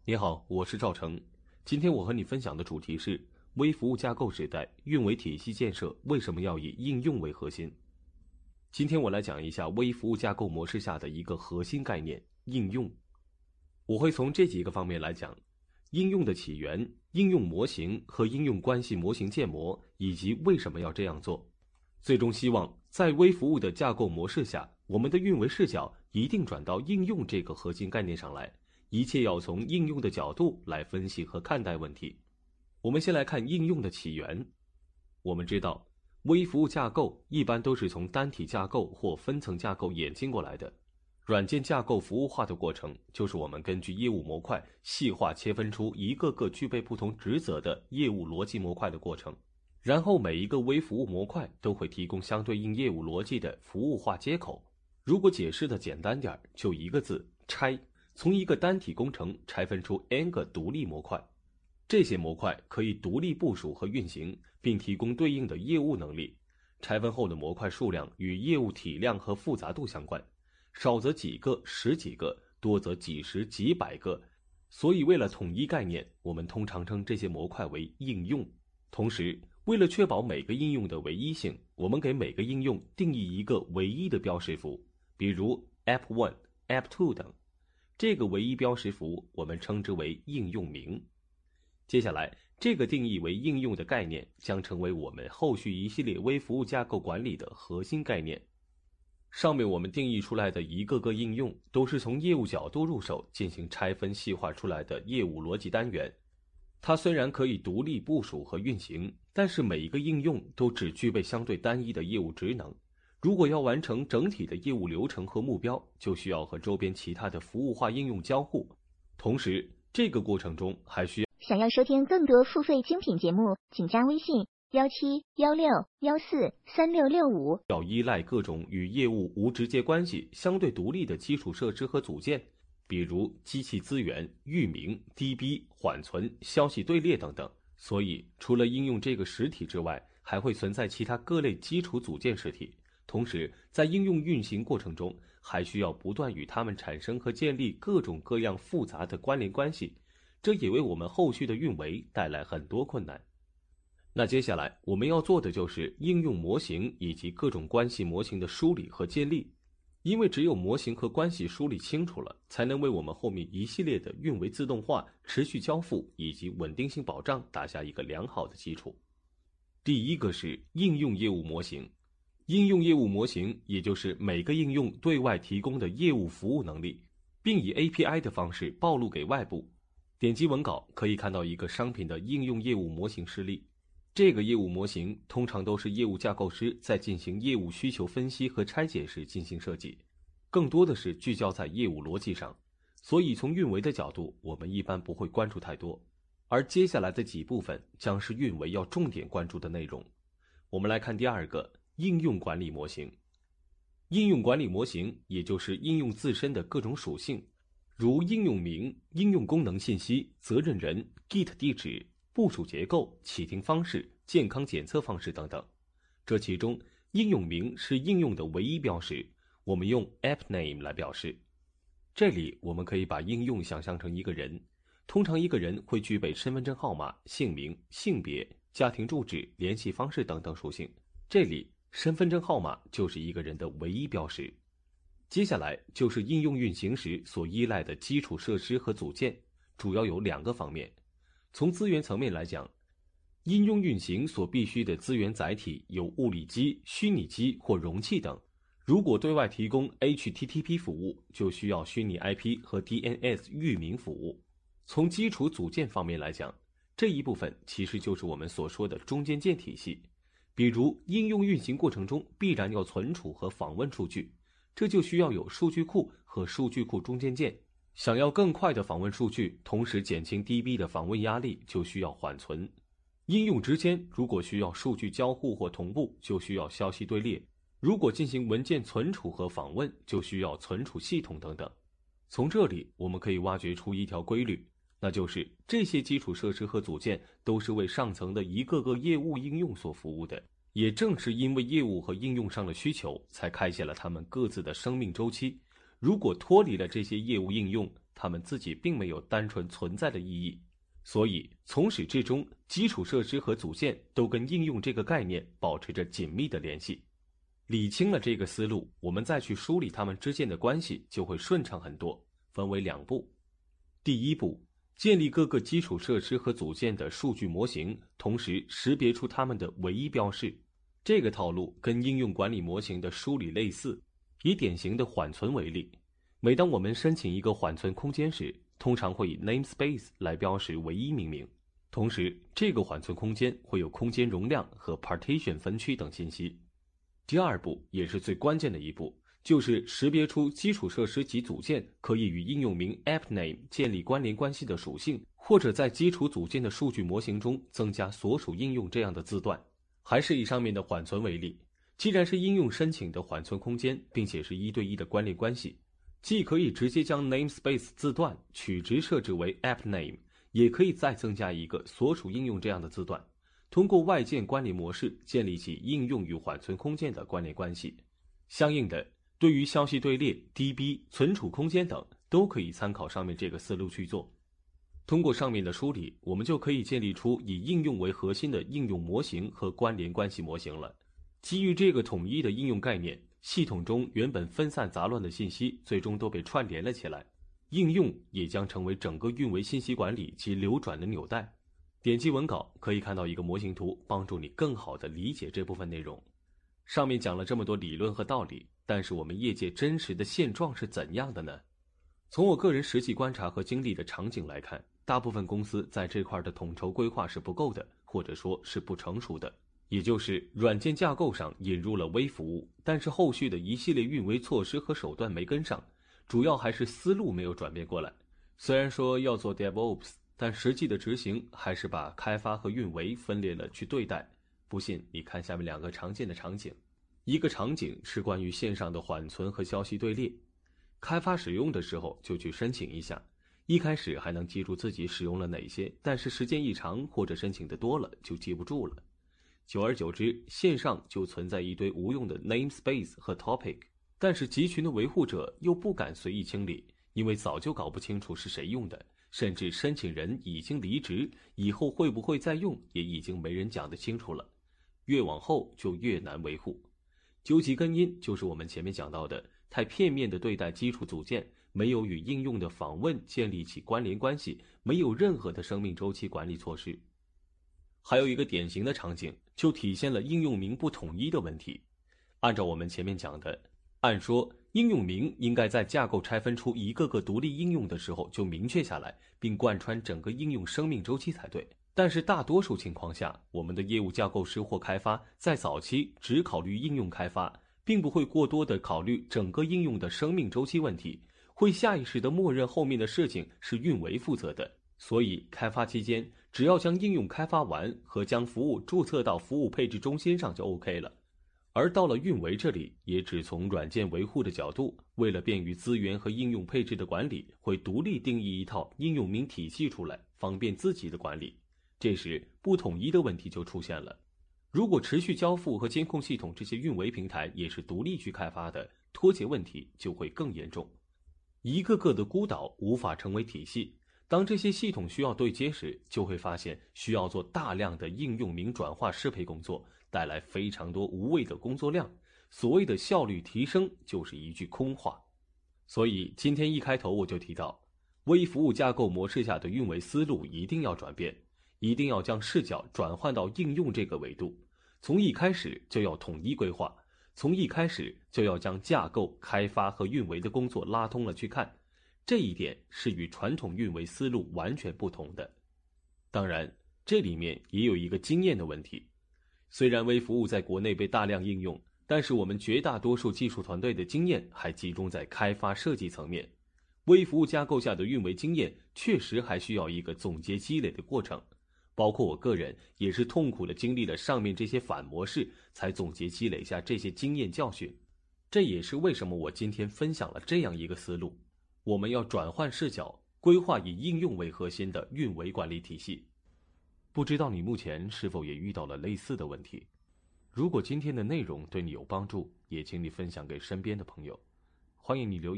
你好，我是赵成。今天我和你分享的主题是微服务架构时代，运维体系建设为什么要以应用为核心？今天我来讲一下微服务架构模式下的一个核心概念——应用。我会从这几个方面来讲：应用的起源、应用模型和应用关系模型建模，以及为什么要这样做。最终希望在微服务的架构模式下，我们的运维视角一定转到应用这个核心概念上来。一切要从应用的角度来分析和看待问题。我们先来看应用的起源。我们知道，微服务架构一般都是从单体架构或分层架构演进过来的。软件架构服务化的过程，就是我们根据业务模块细化切分出一个个具备不同职责的业务逻辑模块的过程。然后每一个微服务模块都会提供相对应业务逻辑的服务化接口。如果解释的简单点，就一个字：拆。从一个单体工程拆分出 N 个独立模块，这些模块可以独立部署和运行，并提供对应的业务能力。拆分后的模块数量与业务体量和复杂度相关，少则几个、十几个，多则几十、几百个。所以为了统一概念，我们通常称这些模块为应用。同时，为了确保每个应用的唯一性，我们给每个应用定义一个唯一的标识符，比如 App1、App2 等。这个唯一标识符我们称之为应用名。接下来，这个定义为应用的概念将成为我们后续一系列微服务架构管理的核心概念。上面我们定义出来的一个个应用，都是从业务角度入手进行拆分细化出来的业务逻辑单元。它虽然可以独立部署和运行，但是每一个应用都只具备相对单一的业务职能。如果要完成整体的业务流程和目标，就需要和周边其他的服务化应用交互。同时，这个过程中还需要想要收听更多付费精品节目，请加微信1716143665。 要依赖各种与业务无直接关系、相对独立的基础设施和组件，比如机器资源、域名、DB、缓存、消息队列等等。所以，除了应用这个实体之外，还会存在其他各类基础组件实体。同时，在应用运行过程中，还需要不断与它们产生和建立各种各样复杂的关联关系，这也为我们后续的运维带来很多困难。那接下来我们要做的就是应用模型以及各种关系模型的梳理和建立，因为只有模型和关系梳理清楚了，才能为我们后面一系列的运维自动化、持续交付以及稳定性保障打下一个良好的基础。第一个是应用业务模型。应用业务模型也就是每个应用对外提供的业务服务能力，并以 API 的方式暴露给外部。点击文稿可以看到一个商品的应用业务模型示例。这个业务模型通常都是业务架构师在进行业务需求分析和拆解时进行设计，更多的是聚焦在业务逻辑上，所以从运维的角度，我们一般不会关注太多。而接下来的几部分将是运维要重点关注的内容。我们来看第二个。应用管理模型。应用管理模型也就是应用自身的各种属性，如应用名、应用功能信息、责任人、Git 地址、部署结构、启停方式、健康检测方式等等。这其中，应用名是应用的唯一标识，我们用 App Name 来表示。这里我们可以把应用想象成一个人，通常一个人会具备身份证号码、姓名、性别、家庭住址、联系方式等等属性。这里身份证号码就是一个人的唯一标识。接下来就是应用运行时所依赖的基础设施和组件，主要有两个方面。从资源层面来讲，应用运行所必须的资源载体有物理机、虚拟机或容器等。如果对外提供 HTTP 服务，就需要虚拟 IP 和 DNS 域名服务。从基础组件方面来讲，这一部分其实就是我们所说的中间件体系。比如应用运行过程中必然要存储和访问数据，这就需要有数据库和数据库中间件。想要更快的访问数据，同时减轻 DB 的访问压力，就需要缓存。应用之间如果需要数据交互或同步，就需要消息队列。如果进行文件存储和访问，就需要存储系统等等。从这里我们可以挖掘出一条规律，那就是这些基础设施和组件都是为上层的一个个业务应用所服务的，也正是因为业务和应用上的需求，才开启了他们各自的生命周期。如果脱离了这些业务应用， 它们自己并没有单纯存在的意义。所以从始至终，基础设施和组件都跟应用这个概念保持着紧密的联系。理清了这个思路，我们再去梳理它们之间的关系就会顺畅很多，分为2步。第一步，建立各个基础设施和组件的数据模型，同时识别出它们的唯一标识。这个套路跟应用管理模型的梳理类似。以典型的缓存为例，每当我们申请一个缓存空间时，通常会以 namespace 来标识唯一命名。同时，这个缓存空间会有空间容量和 partition 分区等信息。第2步，也是最关键的一步，就是识别出基础设施及组件可以与应用名 appName 建立关联关系的属性，或者在基础组件的数据模型中增加所属应用这样的字段。还是以上面的缓存为例，既然是应用申请的缓存空间，并且是1对1的关联关系，既可以直接将 namespace 字段取值设置为 appName， 也可以再增加一个所属应用这样的字段，通过外建关联模式建立起应用与缓存空间的关联关系。相应的，对于消息队列、DB、存储空间等，都可以参考上面这个思路去做。通过上面的梳理，我们就可以建立出以应用为核心的应用模型和关联关系模型了。基于这个统一的应用概念，系统中原本分散杂乱的信息最终都被串联了起来，应用也将成为整个运维信息管理及流转的纽带。点击文稿可以看到一个模型图，帮助你更好地理解这部分内容。上面讲了这么多理论和道理，但是我们业界真实的现状是怎样的呢？从我个人实际观察和经历的场景来看，大部分公司在这块的统筹规划是不够的，或者说是不成熟的。也就是软件架构上引入了微服务，但是后续的一系列运维措施和手段没跟上，主要还是思路没有转变过来。虽然说要做 DevOps， 但实际的执行还是把开发和运维分裂了去对待。不信你看下面2个常见的场景。一个场景是关于线上的缓存和消息队列，开发使用的时候就去申请一下，一开始还能记住自己使用了哪些，但是时间一长或者申请的多了就记不住了。久而久之，线上就存在一堆无用的 namespace 和 topic， 但是集群的维护者又不敢随意清理，因为早就搞不清楚是谁用的，甚至申请人已经离职，以后会不会再用也已经没人讲得清楚了。越往后就越难维护。究其根因，就是我们前面讲到的，太片面地对待基础组件，没有与应用的访问建立起关联关系，没有任何的生命周期管理措施。还有一个典型的场景，就体现了应用名不统一的问题。按照我们前面讲的，按说应用名应该在架构拆分出一个个独立应用的时候就明确下来，并贯穿整个应用生命周期才对。但是大多数情况下，我们的业务架构师或开发在早期只考虑应用开发，并不会过多的考虑整个应用的生命周期问题，会下意识的默认后面的事情是运维负责的。所以开发期间，只要将应用开发完和将服务注册到服务配置中心上就 OK 了。而到了运维这里，也只从软件维护的角度，为了便于资源和应用配置的管理，会独立定义一套应用名体系出来，方便自己的管理。这时不统一的问题就出现了。如果持续交付和监控系统这些运维平台也是独立去开发的，脱节问题就会更严重。一个个的孤岛无法成为体系，当这些系统需要对接时，就会发现需要做大量的应用名转化适配工作，带来非常多无谓的工作量。所谓的效率提升就是一句空话。所以今天一开头我就提到，微服务架构模式下的运维思路一定要转变，一定要将视角转换到应用这个维度，从一开始就要统一规划，从一开始就要将架构、开发和运维的工作拉通了去看。这一点是与传统运维思路完全不同的。当然，这里面也有一个经验的问题。虽然微服务在国内被大量应用，但是我们绝大多数技术团队的经验还集中在开发设计层面。微服务架构下的运维经验确实还需要一个总结积累的过程，包括我个人也是痛苦地经历了上面这些反模式，才总结积累下这些经验教训。这也是为什么我今天分享了这样一个思路。我们要转换视角，规划以应用为核心的运维管理体系。不知道你目前是否也遇到了类似的问题？如果今天的内容对你有帮助，也请你分享给身边的朋友。欢迎你留言。